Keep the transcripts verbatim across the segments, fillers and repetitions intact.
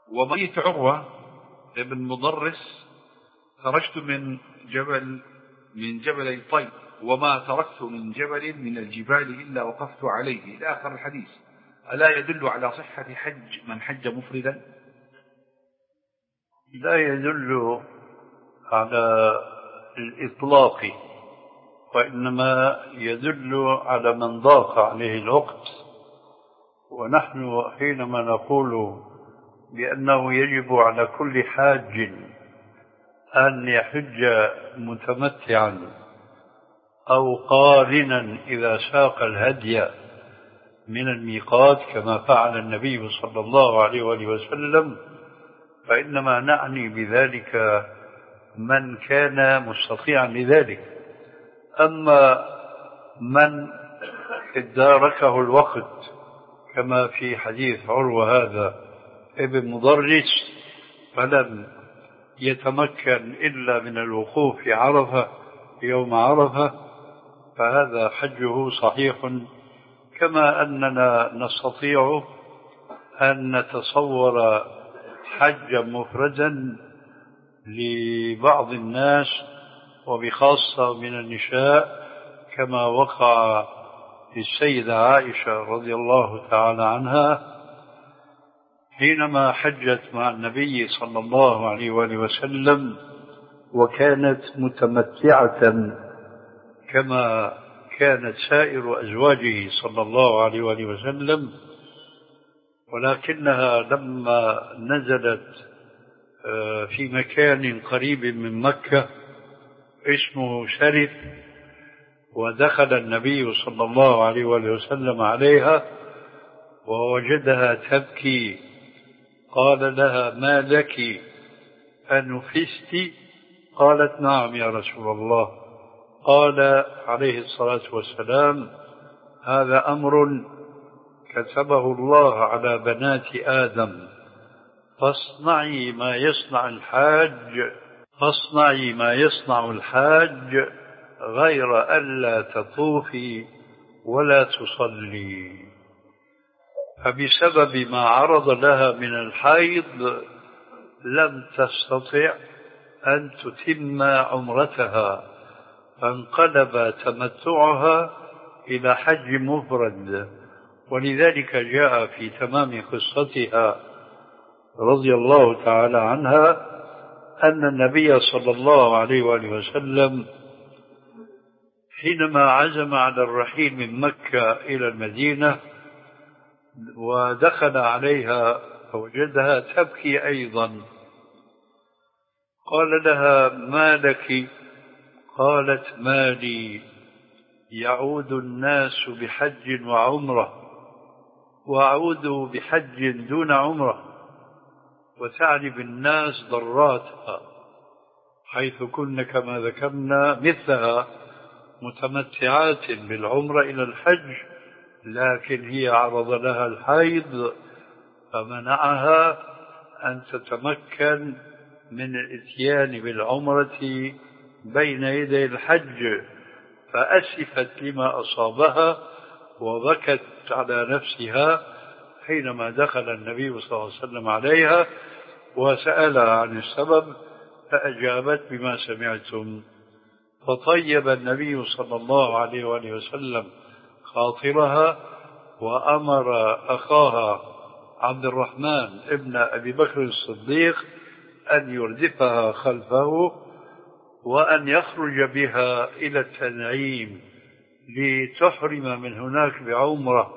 وبقيت عروة ابن مضرس: خرجت من جبل من جبل طيب وما تركت من جبل من الجبال إلا وقفت عليه، إلى آخر الحديث. ألا يدل على صحة حج من حج مفردا؟ لا يدل على الإطلاق، وإنما يدل على من ضاق عليه الوقت. ونحن حينما نقول بأنه يجب على كل حاج أن يحج متمتعا أو قارنا إذا ساق الهدي من الميقات كما فعل النبي صلى الله عليه وآله وسلم، فإنما نعني بذلك من كان مستطيعا لذلك. أما من اداركه الوقت كما في حديث عروة هذا ابن مضرس فلم يتمكن إلا من الوقوف في عرفة يوم عرفة، فهذا حجه صحيح. كما أننا نستطيع أن نتصور حجا مفردا لبعض الناس وبخاصة من النساء كما وقع للسيدة عائشة رضي الله تعالى عنها حينما حجت مع النبي صلى الله عليه وآله وسلم وكانت متمتعة كما كانت سائر أزواجه صلى الله عليه وآله وسلم، ولكنها لما نزلت في مكان قريب من مكة اسمه شرف ودخل النبي صلى الله عليه وآله وسلم عليها ووجدها تبكي، قال لها: ما لك أنفست؟ قالت: نعم يا رسول الله. قال عليه الصلاة والسلام: هذا أمر كتبه الله على بنات آدم، فاصنعي ما يصنع الحاج فاصنعي ما يصنع الحاج غير ألا تطوفي ولا تصلي. فبسبب ما عرض لها من الحيض لم تستطع أن تتم عمرتها، فانقلب تمتعها إلى حج مفرد. ولذلك جاء في تمام قصتها رضي الله تعالى عنها أن النبي صلى الله عليه وآله وسلم حينما عزم على الرحيل من مكة إلى المدينة ودخل عليها فوجدها تبكي أيضا، قال لها: ما لك؟ قالت: ما لي؟ يعود الناس بحج وعمرة وأعود بحج دون عمرة، وتعني بالناس ضراتها حيث كن كما ذكرنا مثلها متمتعات بالعمرة إلى الحج، لكن هي عرض لها الحيض فمنعها أن تتمكن من الاتيان بالعمرة بين يدي الحج، فأسفت لما أصابها وبكت على نفسها حينما دخل النبي صلى الله عليه وسلم عليها وسألها عن السبب، فأجابت بما سمعتم. فطيب النبي صلى الله عليه وآله وسلم خاطرها وأمر أخاها عبد الرحمن ابن أبي بكر الصديق أن يردفها خلفه وأن يخرج بها إلى التنعيم لتحرم من هناك بعمرة.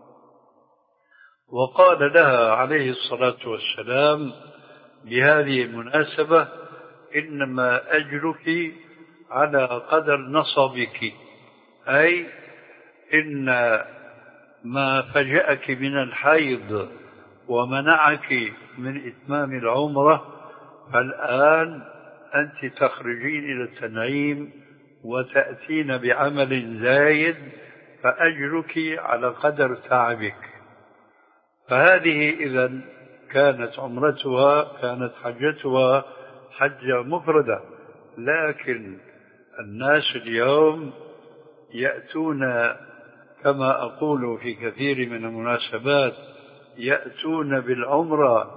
وقال لها عليه الصلاة والسلام بهذه المناسبة: إنما أجرك على قدر نصبك، أي إن ما فجأك من الحيض ومنعك من إتمام العمرة، فالآن أنت تخرجين إلى التنعيم وتأتين بعمل زايد، فأجرك على قدر تعبك. فهذه إذن كانت عمرتها، كانت حجتها حجة مفردة. لكن الناس اليوم يأتون كما أقول في كثير من المناسبات يأتون بالعمرة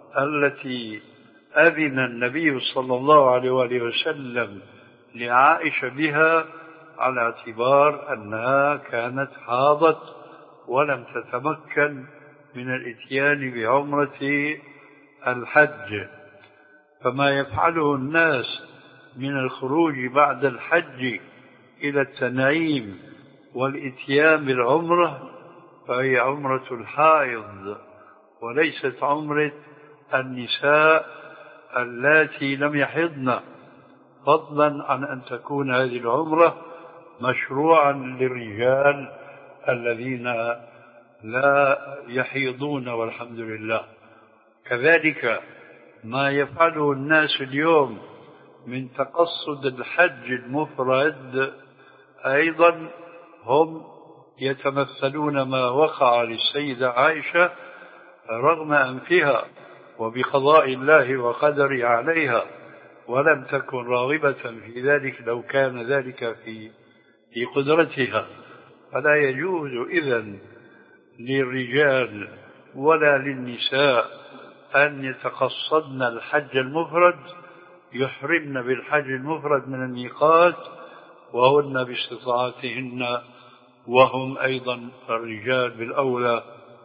التي أذن النبي صلى الله عليه وآله وسلم لعائشة بها على اعتبار أنها كانت حاضت ولم تتمكن من الإتيان بعمرة الحج. فما يفعله الناس من الخروج بعد الحج إلى التنعيم والإتيان بالعمرة فهي عمرة الحائض وليست عمرة النساء اللاتي لم يحضن، فضلا عن أن تكون هذه العمرة مشروعا للرجال الذين لا يحيضون والحمد لله. كذلك ما يفعله الناس اليوم من تقصد الحج المفرد أيضا هم يتمثلون ما وقع للسيدة عائشة رغم أنفها وبقضاء الله وقدره عليها، ولم تكن راغبة في ذلك لو كان ذلك في في قدرتها. فلا يجوز إذن للرجال ولا للنساء أن يتقصدن الحج المفرد يحرمن بالحج المفرد من الميقات وهن باستطاعتهن، وهم أيضا الرجال بالأولى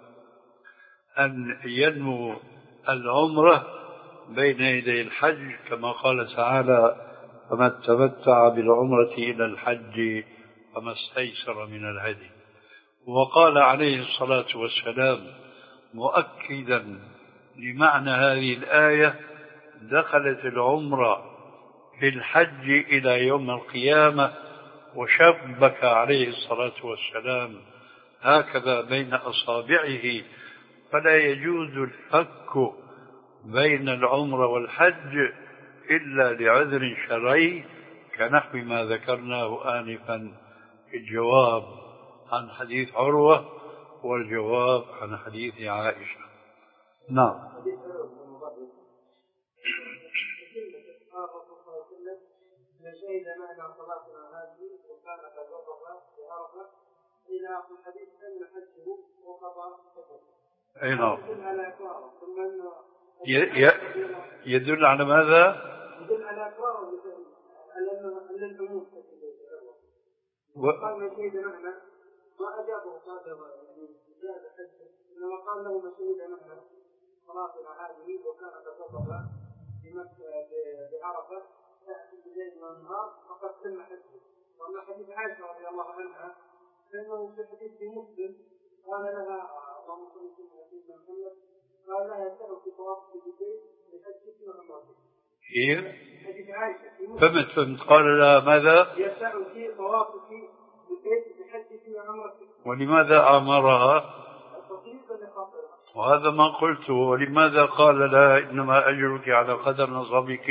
أن ينموا العمرة بين يدي الحج كما قال تعالى: فمن تمتع بالعمرة إلى الحج فما استيسر من الهدي. وقال عليه الصلاة والسلام مؤكدا لمعنى هذه الآية: دخلت العمرة في الحج إلى يوم القيامة، وشبك عليه الصلاة والسلام هكذا بين أصابعه، فلا يجوز الفك بين العمرة والحج إلا لعذر شرعي كنحو ما ذكرناه آنفا في الجواب عن حديث عروة والجواب عن حديث عائشة. نعم. شهد معنا صلاتنا هذه وكان قد وقف بعرفه الى اخر الحديث ان حجه وقضى سفره. اي نعم. يدل على اقراره ثم انه يدل على ماذا؟ يدل على اقراره على ان العموم وقال من شهد معنا ما اجابه قال يعني جاز حجه، انما قال له من شهد معنا صلاتنا هذه وكان قد وقف بمكه بعرفه الليل والنهار فقد تم حجه. واما حديث عائشه رضي الله عنها فانه في حديث في مسلم قال لها اللهم صل وسلم على سيدنا محمد قال لها يسأل في طوافك بالبيت بحجك وعمرتك. كيف؟ حديث عائشه في مسلم. فهمت فهمت. قال لها ماذا؟ يسأل في طوافك بالبيت بحجك وعمرتك. ولماذا امرها؟ تطيبا لخاطرها. وهذا ما قلته. ولماذا قال لها انما اجرك على قدر نصبك؟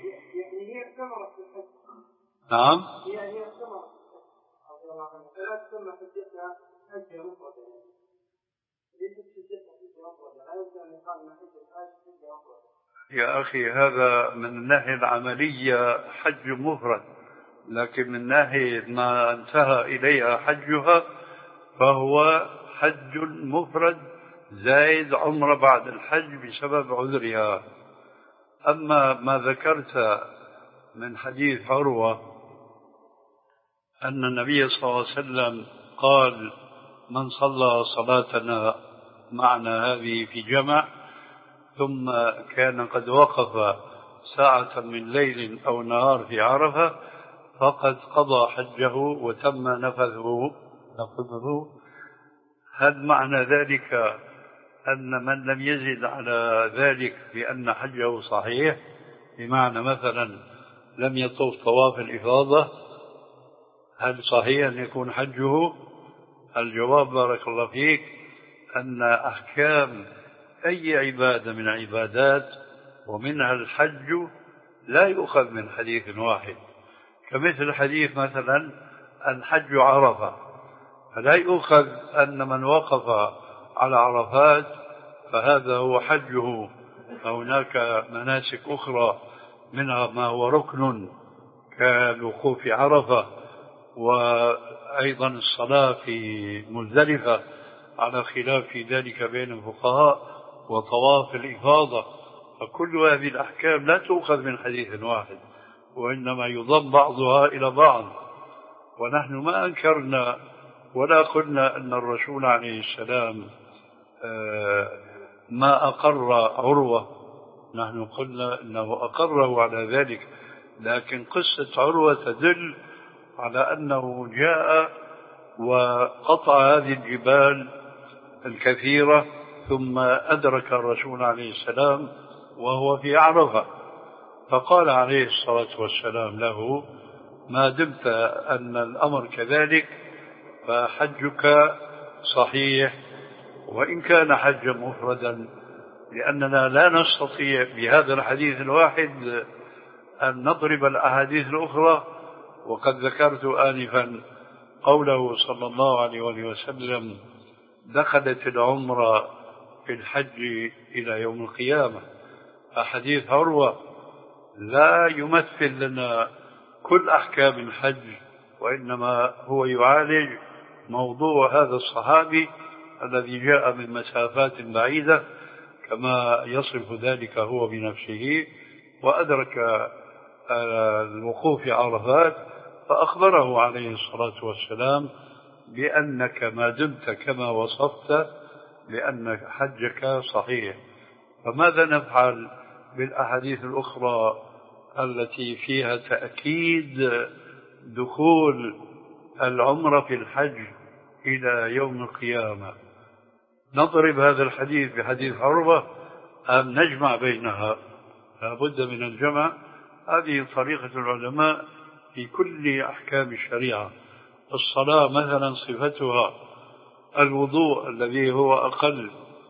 نعم. هي هي ثمرة رضي الله عنها فلا تسمى حجتها حجة مفردة، ليست حجتها حجة مفردة، لا يمكن أن يقال أن حجة حجة مفردة. يا أخي هذا من الناحية العملية حج مفرد، لكن من ناحية ما انتهى إليها حجها فهو حج مفرد زائد عمرة بعد الحج بسبب عذرها. أما ما ذكرت من حديث عروة أن النبي صلى الله عليه وسلم قال: من صلى صلاتنا معنا هذه في جمع ثم كان قد وقف ساعة من ليل أو نهار في عرفة فقد قضى حجه وتم نفذه نفذه هل معنى ذلك أن من لم يزد على ذلك بأن حجه صحيح؟ بمعنى مثلا لم يطوف طواف الإفاضة، هل صحيح أن يكون حجه؟ الجواب بارك الله فيك أن أحكام أي عبادة من عبادات ومنها الحج لا يؤخذ من حديث واحد، كمثل حديث مثلا الحج عرفة، فلا يؤخذ أن من وقف على عرفات فهذا هو حجه، فهناك مناسك أخرى منها ما هو ركن كالوقوف عرفة، وأيضا الصلاة في مزدلفة على خلاف في ذلك بين الفقهاء، وطواف الإفاضة فكل هذه الأحكام لا تؤخذ من حديث واحد، وإنما يضم بعضها إلى بعض. ونحن ما أنكرنا ولا قلنا أن الرسول عليه السلام ما أقر عروة، نحن قلنا أنه أقره على ذلك، لكن قصة عروة تدل على أنه جاء وقطع هذه الجبال الكثيرة ثم أدرك الرسول عليه السلام وهو في عرفة، فقال عليه الصلاة والسلام له: ما دمت أن الأمر كذلك فحجك صحيح، وإن كان حجا مفردا، لأننا لا نستطيع بهذا الحديث الواحد أن نضرب الأحاديث الأخرى. وقد ذكرت آنفا قوله صلى الله عليه وسلم: دخلت العمرة في الحج إلى يوم القيامة. أحاديث عروة لا يمثل لنا كل أحكام الحج، وإنما هو يعالج موضوع هذا الصحابي الذي جاء من مسافات بعيدة كما يصف ذلك هو بنفسه، وأدرك الوقوف في عرفات، فأخبره عليه الصلاة والسلام بأنك ما دمت كما وصفت لأن حجك صحيح. فماذا نفعل بالأحاديث الأخرى التي فيها تأكيد دخول العمرة في الحج إلى يوم القيامة؟ نضرب هذا الحديث بحديث عروة أم نجمع بينها؟ لا بد من الجمع. هذه طريقة العلماء في كل أحكام الشريعة. الصلاة مثلا صفتها الوضوء الذي هو أقل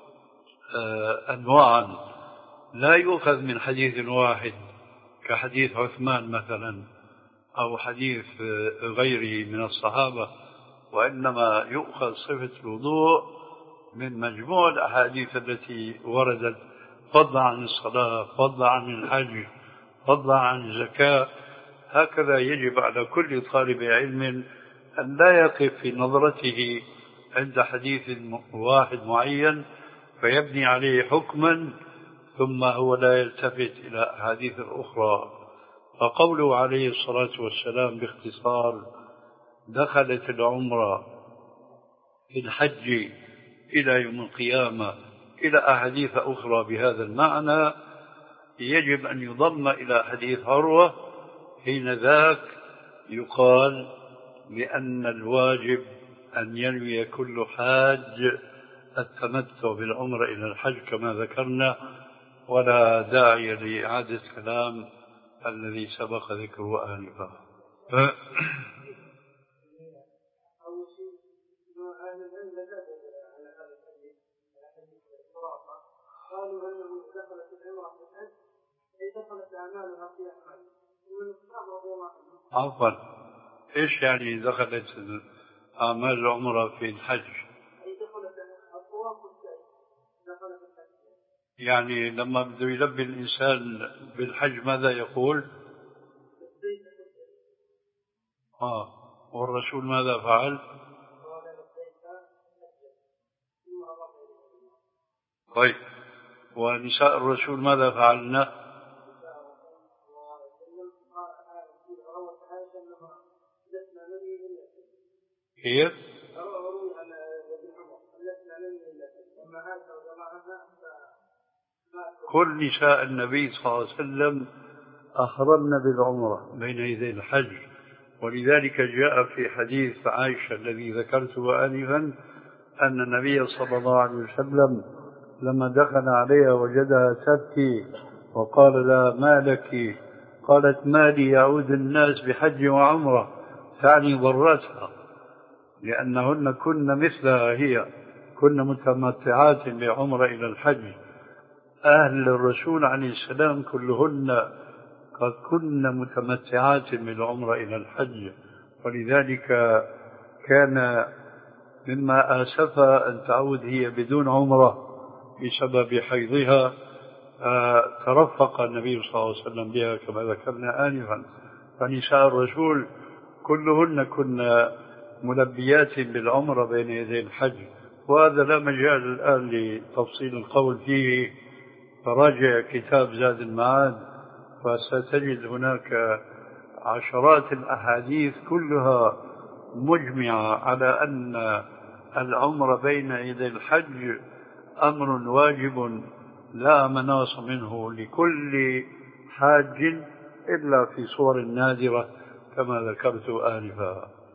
أنواعا لا يؤخذ من حديث واحد كحديث عثمان مثلا أو حديث غيره من الصحابة، وإنما يؤخذ صفة الوضوء من مجموع الأحاديث التي وردت، فضلا عن الصلاة، فضلا عن الحج، فضلا عن الزكاة. هكذا يجب على كل طالب علم أن لا يقف في نظرته عند حديث واحد معين فيبني عليه حكما ثم هو لا يلتفت إلى أحاديث أخرى. فقوله عليه الصلاة والسلام باختصار: دخلت العمرة في الحج إلى يوم القيامة إلى أحاديث أخرى بهذا المعنى، يجب أن يضم إلى حديث عروة. حين ذاك يقال بأن الواجب أن ينوي كل حاج التمتع بالعمرة إلى الحج كما ذكرنا، ولا داعي لإعادة كلام الذي سبق ذكره آنفا. قالوا أنه دخلت العمرة في الحج أي دخلت أعمالها في أعمال ومن الصحابة رضي الله عنهم. عفوا، إيش يعني دخلت أعمال العمرة في الحج؟ أي دخلت الطواف والسعي دخلت الحج. يعني لما بده يلبي الإنسان بالحج ماذا يقول؟ آه والرسول ماذا فعل؟ طيب، ونساء الرسول ماذا فعلنا؟ كيف؟ كل نساء النبي صلى الله عليه وسلم أحرمن بالعمرة بين يدي الحج، ولذلك جاء في حديث عائشة الذي ذكرته آنفا أن النبي صلى الله عليه وسلم لما دخل عليها وجدها تبكي وقال لها: ما لك؟ قالت: ما لي يعود الناس بحج وعمرة، تعني ضرتها، لأنهن كن مثلها هي، كن متمتعات بعمرة إلى الحج. أهل الرسول عليه السلام كلهن قد كن متمتعات بالعمرة إلى الحج، ولذلك كان مما آسف أن تعود هي بدون عمرة بسبب حيضها، ترفق النبي صلى الله عليه وسلم بها كما ذكرنا آنفا. فنساء الرسول كلهن كن ملبيات بالعمرة بين يدي الحج، وهذا لا مجال الآن لتفصيل القول فيه، فراجع كتاب زاد المعاد فستجد هناك عشرات الأحاديث كلها مجمعة على أن العمر بين يدي الحج أمر واجب لا مناص منه لكل حاج إلا في صور نادرة كما ذكرت آنفا.